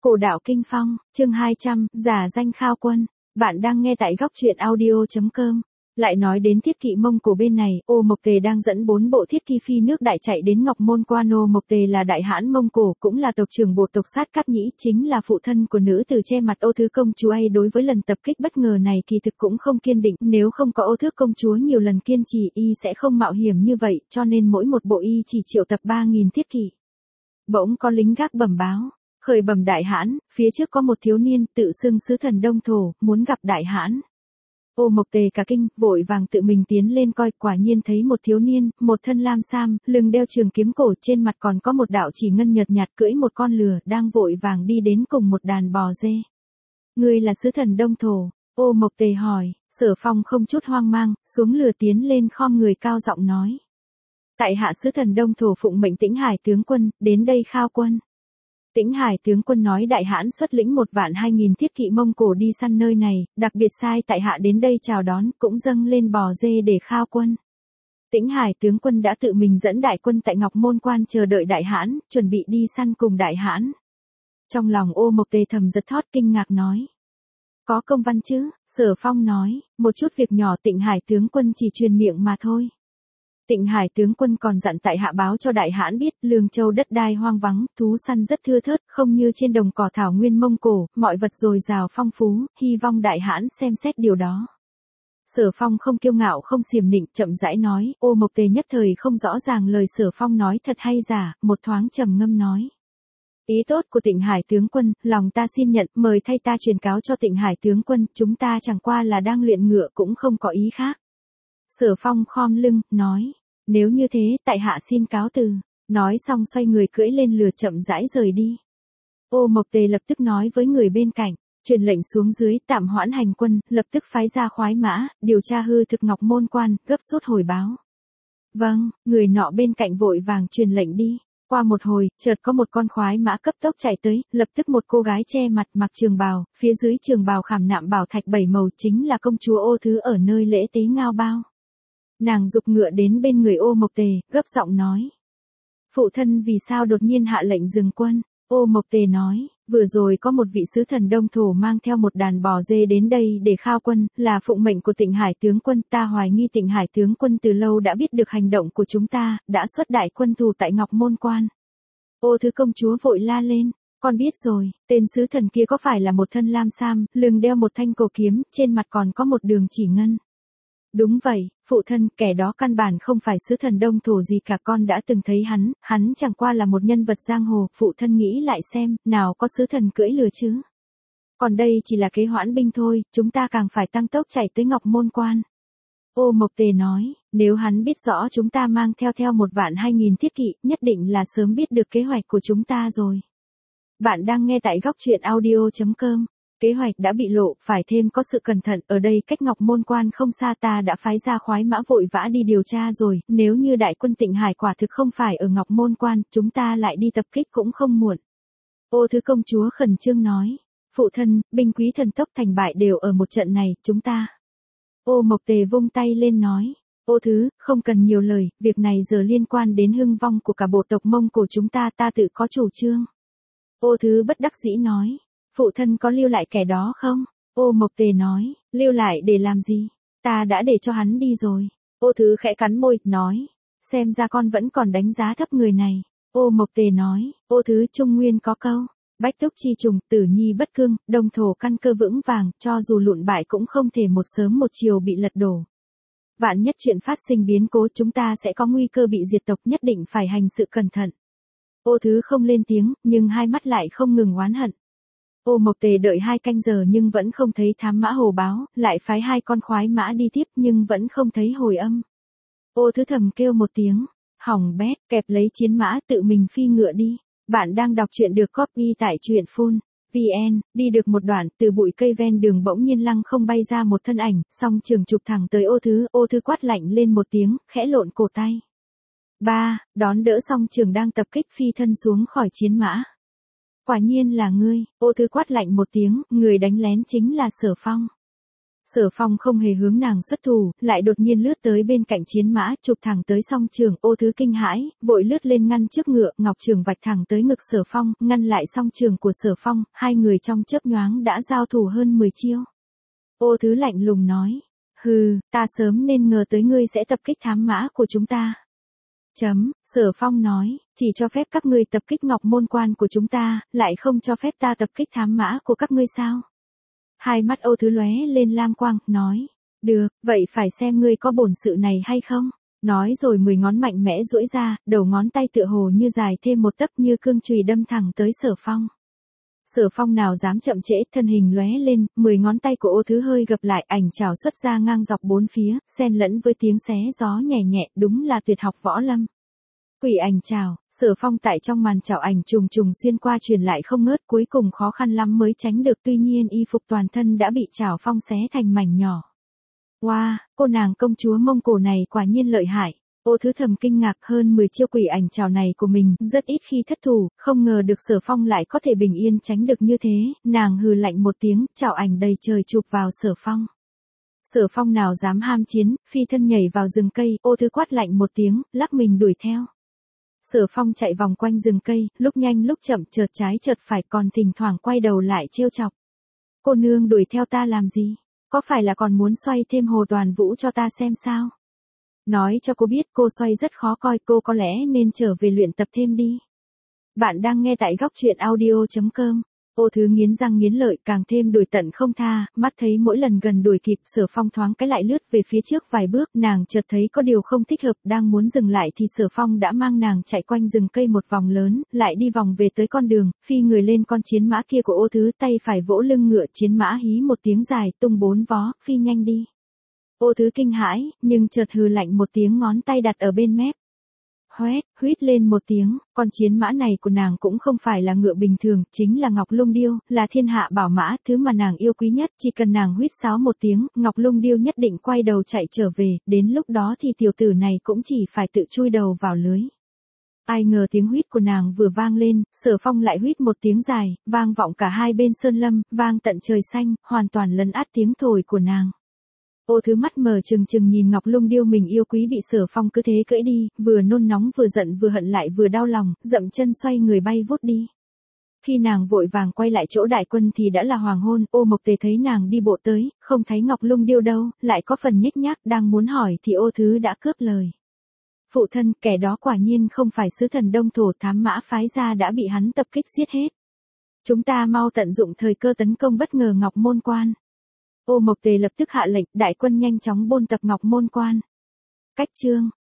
Cổ đạo kinh phong, chương 200, giả danh Khao Quân. Bạn đang nghe tại góc truyện audio.com. Lại nói đến thiết kỵ Mông Cổ bên này, Ô Mộc Tề đang dẫn 4 bộ thiết kỵ phi nước đại chạy đến Ngọc Môn Quan. Ô Mộc Tề là đại hãn Mông Cổ, cũng là tộc trưởng bộ tộc Sát Cáp Nhĩ, chính là phụ thân của nữ tử che mặt Ô Thứ công chúa ấy. Đối với lần tập kích bất ngờ này kỳ thực cũng không kiên định, nếu không có Ô Thước công chúa nhiều lần kiên trì, y sẽ không mạo hiểm như vậy, cho nên mỗi một bộ y chỉ triệu tập 3.000 thiết kỵ. Bỗng có lính gác bẩm báo, khởi bẩm đại hãn, phía trước có một thiếu niên tự xưng sứ thần Đông Thổ, muốn gặp đại hãn. Ô Mộc Tề cả kinh, vội vàng tự mình tiến lên coi, quả nhiên thấy một thiếu niên, một thân lam sam, lưng đeo trường kiếm cổ, trên mặt còn có một đạo chỉ ngân nhợt nhạt, cưỡi một con lừa, đang vội vàng đi đến cùng một đàn bò dê. Ngươi là sứ thần Đông Thổ? Ô Mộc Tề hỏi. Sở Phong không chút hoang mang, xuống lừa tiến lên khom người cao giọng nói. Tại hạ sứ thần Đông Thổ phụng mệnh Tĩnh Hải tướng quân, đến đây khao quân. Tĩnh Hải tướng quân nói đại hãn xuất lĩnh 1.200.000 thiết kỵ Mông Cổ đi săn nơi này, đặc biệt sai tại hạ đến đây chào đón, cũng dâng lên bò dê để khao quân. Tĩnh Hải tướng quân đã tự mình dẫn đại quân tại Ngọc Môn Quan chờ đợi đại hãn, chuẩn bị đi săn cùng đại hãn. Trong lòng Ô Mộc Tề thầm giật thót kinh ngạc nói. Có công văn chứ? Sở Phong nói, một chút việc nhỏ Tĩnh Hải tướng quân chỉ truyền miệng mà thôi. Tĩnh Hải tướng quân còn dặn tại hạ báo cho đại hãn biết, Lương Châu đất đai hoang vắng, thú săn rất thưa thớt, không như trên đồng cỏ thảo nguyên Mông Cổ, mọi vật dồi dào phong phú, hy vọng đại hãn xem xét điều đó. Sở Phong không kiêu ngạo không xiểm nịnh, chậm rãi nói. Ô Mộc Tề nhất thời không rõ ràng lời Sở Phong nói thật hay giả, một thoáng trầm ngâm nói. Ý tốt của Tĩnh Hải tướng quân, lòng ta xin nhận, mời thay ta truyền cáo cho Tĩnh Hải tướng quân, chúng ta chẳng qua là đang luyện ngựa cũng không có ý khác. Sở Phong khom lưng, nói. Nếu như thế, tại hạ xin cáo từ. Nói xong xoay người cưỡi lên lừa chậm rãi rời đi. Ô Mộc Tề lập tức nói với người bên cạnh, truyền lệnh xuống dưới tạm hoãn hành quân, lập tức phái ra khoái mã, điều tra hư thực Ngọc Môn Quan, gấp rút hồi báo. Vâng, người nọ bên cạnh vội vàng truyền lệnh đi. Qua một hồi, chợt có một con khoái mã cấp tốc chạy tới, lập tức một cô gái che mặt mặc trường bào, phía dưới trường bào khảm nạm bảo thạch 7 màu chính là công chúa Ô Thứ ở nơi lễ tế Ngao Bao. Nàng giục ngựa đến bên người Ô Mộc Tề, gấp giọng nói. Phụ thân vì sao đột nhiên hạ lệnh dừng quân? Ô Mộc Tề nói, vừa rồi có một vị sứ thần Đông Thổ mang theo một đàn bò dê đến đây để khao quân, là phụng mệnh của Tĩnh Hải tướng quân, ta hoài nghi Tĩnh Hải tướng quân từ lâu đã biết được hành động của chúng ta, đã xuất đại quân thù tại Ngọc Môn Quan. Ô Thứ công chúa vội la lên, con biết rồi, tên sứ thần kia có phải là một thân lam sam, lưng đeo một thanh cổ kiếm, trên mặt còn có một đường chỉ ngân. Đúng vậy, phụ thân, kẻ đó căn bản không phải sứ thần Đông Thổ gì cả, con đã từng thấy hắn chẳng qua là một nhân vật giang hồ, phụ thân nghĩ lại xem, nào có sứ thần cưỡi lừa chứ. Còn đây chỉ là kế hoãn binh thôi, chúng ta càng phải tăng tốc chạy tới Ngọc Môn Quan. Ô Mộc Tề nói, nếu hắn biết rõ chúng ta mang theo 1.200.000 thiết kỵ, nhất định là sớm biết được kế hoạch của chúng ta rồi. Bạn đang nghe tại góc truyện audio.com. Kế hoạch đã bị lộ, phải thêm có sự cẩn thận, ở đây cách Ngọc Môn Quan không xa, ta đã phái ra khoái mã vội vã đi điều tra rồi, nếu như đại quân Tĩnh Hải quả thực không phải ở Ngọc Môn Quan, chúng ta lại đi tập kích cũng không muộn. Ô Thứ công chúa khẩn trương nói, phụ thân, binh quý thần tốc thành bại đều ở một trận này, chúng ta. Ô Mộc Tề vung tay lên nói, Ô Thứ, không cần nhiều lời, việc này giờ liên quan đến hưng vong của cả bộ tộc Mông Cổ chúng ta, ta tự có chủ trương. Ô Thứ bất đắc dĩ nói. Phụ thân có lưu lại kẻ đó không? Ô Mộc Tề nói, lưu lại để làm gì? Ta đã để cho hắn đi rồi. Ô Thứ khẽ cắn môi, nói, xem ra con vẫn còn đánh giá thấp người này. Ô Mộc Tề nói, Ô Thứ Trung Nguyên có câu, bách túc chi trùng, tử nhi bất cương, Đông Thổ căn cơ vững vàng, cho dù lụn bại cũng không thể một sớm một chiều bị lật đổ. Vạn nhất chuyện phát sinh biến cố, chúng ta sẽ có nguy cơ bị diệt tộc, nhất định phải hành sự cẩn thận. Ô Thứ không lên tiếng, nhưng hai mắt lại không ngừng oán hận. Ô Mộc Tề đợi 2 canh giờ nhưng vẫn không thấy thám mã hồ báo, lại phái 2 con khoái mã đi tiếp nhưng vẫn không thấy hồi âm. Ô Thứ thầm kêu một tiếng, hỏng bét, kẹp lấy chiến mã tự mình phi ngựa đi. Bạn đang đọc truyện được copy tại truyện phun VN, đi được một đoạn, từ bụi cây ven đường bỗng nhiên lăng không bay ra một thân ảnh, song trường chụp thẳng tới Ô Thứ quát lạnh lên một tiếng, khẽ lộn cổ tay. Đón đỡ song trường đang tập kích phi thân xuống khỏi chiến mã. Quả nhiên là ngươi, Ô Thứ quát lạnh một tiếng, người đánh lén chính là Sở Phong. Sở Phong không hề hướng nàng xuất thủ, lại đột nhiên lướt tới bên cạnh chiến mã, chụp thẳng tới song trường. Ô Thứ kinh hãi, vội lướt lên ngăn trước ngựa, ngọc trường vạch thẳng tới ngực Sở Phong, ngăn lại song trường của Sở Phong, hai người trong chớp nhoáng đã giao thủ hơn 10 chiêu. Ô Thứ lạnh lùng nói, hừ, ta sớm nên ngờ tới ngươi sẽ tập kích thám mã của chúng ta. Sở Phong nói, chỉ cho phép các ngươi tập kích Ngọc Môn Quan của chúng ta, lại không cho phép ta tập kích thám mã của các ngươi sao? Hai mắt Ô Thứ lóe lên lam quang, nói, được, vậy phải xem ngươi có bổn sự này hay không? Nói rồi 10 ngón mạnh mẽ duỗi ra, đầu ngón tay tựa hồ như dài thêm một tấc như cương chùy đâm thẳng tới Sở Phong. Sở Phong nào dám chậm trễ, thân hình lóe lên, 10 ngón tay của Ô Thứ hơi gập lại, ảnh chảo xuất ra ngang dọc bốn phía, xen lẫn với tiếng xé gió nhẹ nhẹ, đúng là tuyệt học võ lâm. Quỷ ảnh chảo, Sở Phong tại trong màn chảo ảnh trùng trùng xuyên qua truyền lại không ngớt, cuối cùng khó khăn lắm mới tránh được, tuy nhiên y phục toàn thân đã bị chảo phong xé thành mảnh nhỏ. Wow, cô nàng công chúa Mông Cổ này quả nhiên lợi hại. Ô Thứ thầm kinh ngạc, hơn 10 chiêu quỷ ảnh chảo này của mình, rất ít khi thất thủ, không ngờ được Sở Phong lại có thể bình yên tránh được như thế, nàng hừ lạnh một tiếng, chảo ảnh đầy trời chụp vào Sở Phong. Sở Phong nào dám ham chiến, phi thân nhảy vào rừng cây, Ô Thứ quát lạnh một tiếng, lắc mình đuổi theo. Sở Phong chạy vòng quanh rừng cây, lúc nhanh lúc chậm, chợt trái chợt phải, còn thỉnh thoảng quay đầu lại trêu chọc. Cô nương đuổi theo ta làm gì? Có phải là còn muốn xoay thêm Hồ Toàn Vũ cho ta xem sao? Nói cho cô biết cô xoay rất khó coi, cô có lẽ nên trở về luyện tập thêm đi. Bạn đang nghe tại góc truyện audio.com. Ô Thứ nghiến răng nghiến lợi, càng thêm đuổi tận không tha, mắt thấy mỗi lần gần đuổi kịp, Sở Phong thoáng cái lại lướt về phía trước vài bước, nàng chợt thấy có điều không thích hợp, đang muốn dừng lại thì Sở Phong đã mang nàng chạy quanh rừng cây một vòng lớn, lại đi vòng về tới con đường, phi người lên con chiến mã kia của Ô Thứ, tay phải vỗ lưng ngựa, chiến mã hí một tiếng dài, tung bốn vó, phi nhanh đi. Ô Thứ kinh hãi, nhưng chợt hừ lạnh một tiếng, ngón tay đặt ở bên mép. Huýt lên một tiếng, con chiến mã này của nàng cũng không phải là ngựa bình thường, chính là Ngọc Lung Điêu, là thiên hạ bảo mã, thứ mà nàng yêu quý nhất, chỉ cần nàng huýt sáo một tiếng, Ngọc Lung Điêu nhất định quay đầu chạy trở về, đến lúc đó thì tiểu tử này cũng chỉ phải tự chui đầu vào lưới. Ai ngờ tiếng huýt của nàng vừa vang lên, Sở Phong lại huýt một tiếng dài, vang vọng cả hai bên sơn lâm, vang tận trời xanh, hoàn toàn lấn át tiếng thổi của nàng. Ô Thứ mắt mờ trừng trừng nhìn Ngọc Lung Điêu mình yêu quý bị Sở Phong cứ thế cưỡi đi, vừa nôn nóng vừa giận vừa hận lại vừa đau lòng, dậm chân xoay người bay vút đi. Khi nàng vội vàng quay lại chỗ đại quân thì đã là hoàng hôn, Ô Mộc Tề thấy nàng đi bộ tới, không thấy Ngọc Lung Điêu đâu, lại có phần nhếch nhác, đang muốn hỏi thì Ô Thứ đã cướp lời. Phụ thân, kẻ đó quả nhiên không phải sứ thần Đông Thổ, thám mã phái ra đã bị hắn tập kích giết hết. Chúng ta mau tận dụng thời cơ tấn công bất ngờ Ngọc Môn Quan. Ô Mộc Tề lập tức hạ lệnh, đại quân nhanh chóng bôn tập Ngọc Môn Quan. Cách chương